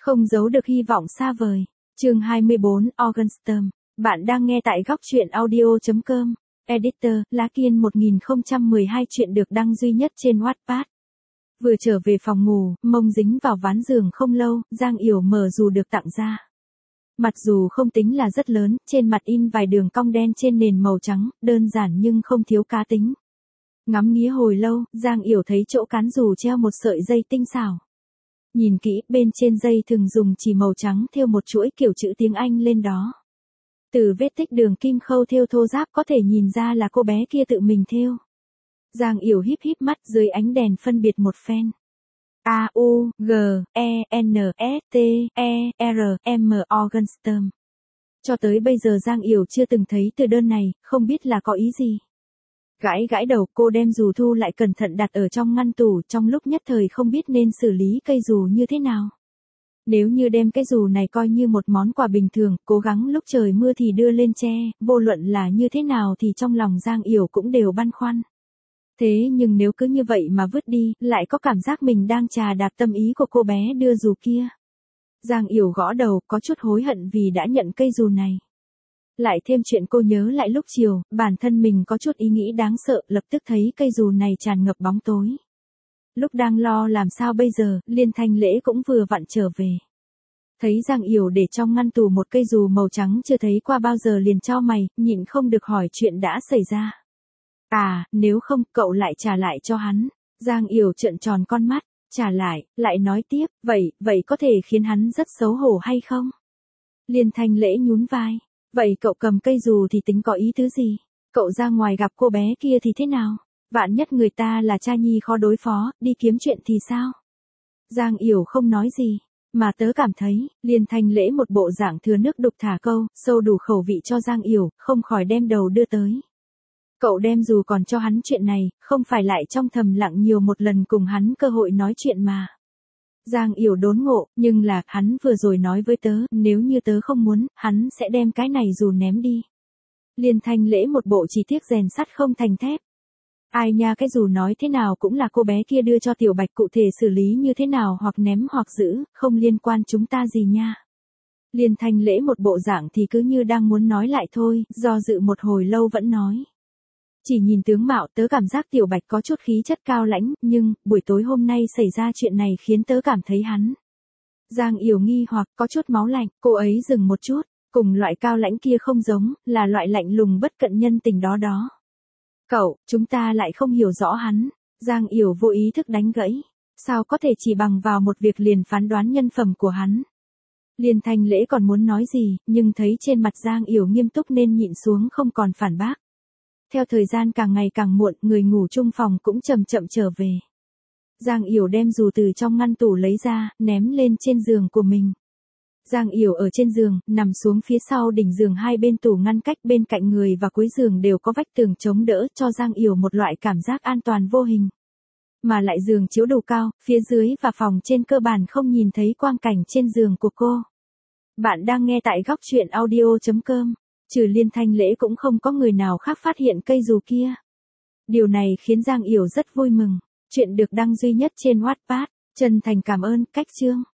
Không giấu được hy vọng xa vời. Chương 24, Organstorm. Bạn đang nghe tại góc truyện audio.com. Editor, Lá Kiên 1012 chuyện được đăng duy nhất trên Wattpad. Vừa trở về phòng ngủ, mông dính vào ván giường không lâu, Giang Yểu mở dù được tặng ra. Mặt dù không tính là rất lớn, trên mặt in vài đường cong đen trên nền màu trắng, đơn giản nhưng không thiếu cá tính. Ngắm nghía hồi lâu, Giang Yểu thấy chỗ cán dù treo một sợi dây tinh xảo. Nhìn kỹ, bên trên dây thường dùng chỉ màu trắng thêu một chuỗi kiểu chữ tiếng Anh lên đó. Từ vết tích đường kim khâu thêu thô ráp có thể nhìn ra là cô bé kia tự mình thêu. Giang Yểu híp híp mắt dưới ánh đèn phân biệt một phen. A-U-G-E-N-S-T-E-R-M Organstorm. Cho tới bây giờ Giang Yểu chưa từng thấy từ đơn này, không biết là có ý gì. Gãi gãi đầu, cô đem dù thu lại cẩn thận đặt ở trong ngăn tủ, trong lúc nhất thời không biết nên xử lý cây dù như thế nào. Nếu như đem cái dù này coi như một món quà bình thường, cố gắng lúc trời mưa thì đưa lên che, vô luận là như thế nào thì trong lòng Giang Yểu cũng đều băn khoăn. Thế nhưng nếu cứ như vậy mà vứt đi, lại có cảm giác mình đang trà đạp tâm ý của cô bé đưa dù kia. Giang Yểu gõ đầu, có chút hối hận vì đã nhận cây dù này. Lại thêm chuyện cô nhớ lại lúc chiều, bản thân mình có chút ý nghĩ đáng sợ, lập tức thấy cây dù này tràn ngập bóng tối. Lúc đang lo làm sao bây giờ, Liên Thanh Lễ cũng vừa vặn trở về. Thấy Giang Yểu để trong ngăn tủ một cây dù màu trắng chưa thấy qua bao giờ liền chau mày, nhịn không được hỏi chuyện đã xảy ra. À, nếu không, cậu lại trả lại cho hắn. Giang Yểu trợn tròn con mắt, trả lại nói tiếp, vậy có thể khiến hắn rất xấu hổ hay không? Liên Thanh Lễ nhún vai. Vậy cậu cầm cây dù thì tính có ý tứ gì? Cậu ra ngoài gặp cô bé kia thì thế nào? Vạn nhất người ta là cha nhi khó đối phó, đi kiếm chuyện thì sao? Giang Yểu không nói gì, mà tớ cảm thấy, Liên Thanh Lễ một bộ dạng thừa nước đục thả câu, sâu đủ khẩu vị cho Giang Yểu, không khỏi đem đầu đưa tới. Cậu đem dù còn cho hắn chuyện này, không phải lại trong thầm lặng nhiều một lần cùng hắn cơ hội nói chuyện mà. Giang Yểu đốn ngộ, nhưng là, hắn vừa rồi nói với tớ, nếu như tớ không muốn, hắn sẽ đem cái này dù ném đi. Liên Thanh Lễ một bộ chỉ tiếc rèn sắt không thành thép. Ai nha, cái dù nói thế nào cũng là cô bé kia đưa cho Tiểu Bạch, cụ thể xử lý như thế nào hoặc ném hoặc giữ, không liên quan chúng ta gì nha. Liên Thanh Lễ một bộ dạng thì cứ như đang muốn nói lại thôi, do dự một hồi lâu vẫn nói. Chỉ nhìn tướng mạo tớ cảm giác Tiểu Bạch có chút khí chất cao lãnh, nhưng, buổi tối hôm nay xảy ra chuyện này khiến tớ cảm thấy hắn. Giang Yểu nghi hoặc có chút máu lạnh, cô ấy dừng một chút, cùng loại cao lãnh kia không giống, là loại lạnh lùng bất cận nhân tình đó. Chúng ta lại không hiểu rõ hắn. Giang Yểu vô ý thức đánh gãy. Sao có thể chỉ bằng vào một việc liền phán đoán nhân phẩm của hắn? Liên Thanh Lễ còn muốn nói gì, nhưng thấy trên mặt Giang Yểu nghiêm túc nên nhịn xuống không còn phản bác. Theo thời gian càng ngày càng muộn, người ngủ chung phòng cũng chậm chậm trở về. Giang Yểu đem dù từ trong ngăn tủ lấy ra, ném lên trên giường của mình. Giang Yểu ở trên giường, nằm xuống phía sau đỉnh giường, hai bên tủ ngăn cách bên cạnh người và cuối giường đều có vách tường chống đỡ, cho Giang Yểu một loại cảm giác an toàn vô hình. Mà lại giường chiếu đủ cao, phía dưới và phòng trên cơ bản không nhìn thấy quang cảnh trên giường của cô. Bạn đang nghe tại góc truyện audio.com. Trừ Liên Thanh Lễ cũng không có người nào khác phát hiện cây dù kia. Điều này khiến Giang Yểu rất vui mừng. Chuyện được đăng duy nhất trên Wattpad. Chân thành cảm ơn, cách chương.